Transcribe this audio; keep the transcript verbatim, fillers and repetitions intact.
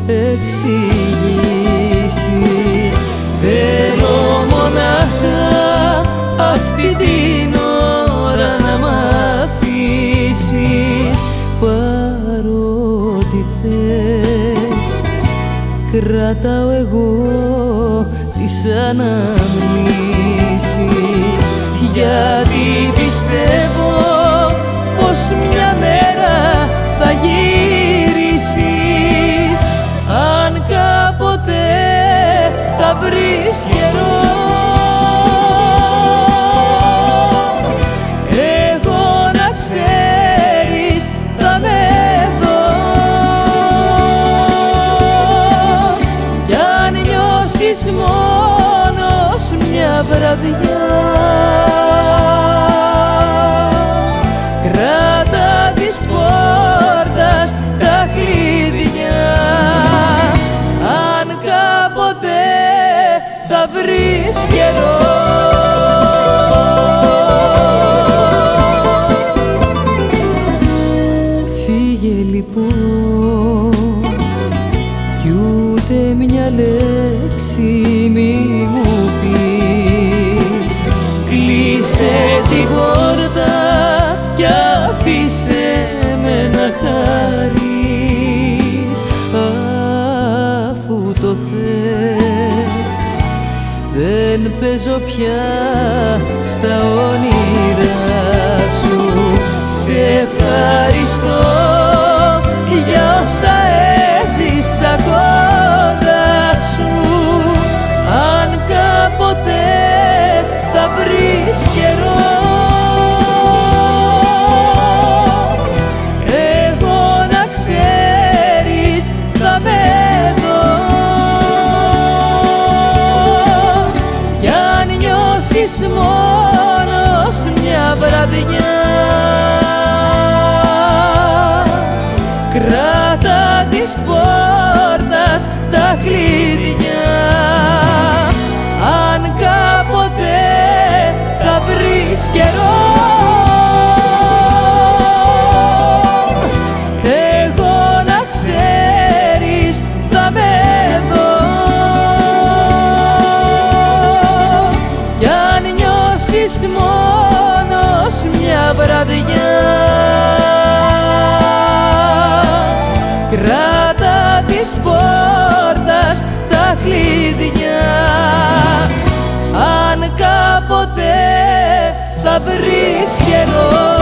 εξηγήσεις. Θέλω μονάχα αυτή την ώρα να μ' αφήσεις. Παρότι θες κρατάω εγώ τις αναμνήσεις, γιατί πιστεύω πως μια μέρα θα γυρίσεις. Αν κάποτε θα βρεις καιρό, εγώ να ξέρεις θα με δω. Κι αν νιώσεις μόνος μια βραδιά, κράτα της πόρτας τα κλειδιά. Αν κάποτε θα βρεις καιρό, φύγε λοιπόν κι ούτε μια λέξη μη μου πεις. Κλείσε την πόρτα κι αφήσε με να χαρείς. Αφού το θες δεν παίζω πια στα όνειρά σου. Σε ευχαριστώ για όσα έζησα κοντά σου. Αν κάποτε θα βρεις καιρό, εγώ να ξέρεις θα με δω. Κι αν νιώσεις μόνος μια βραδιά, κράτα της πόρτας τα κλειδιά. Αν κάποτε θα βρεις καιρό, εγώ να ξέρεις θα με δω. Κι αν νιώσεις μόνος μια βραδιά, κράτα της πόρτας τα κλειδιά. Αν κάποτε θα βρεις καιρό,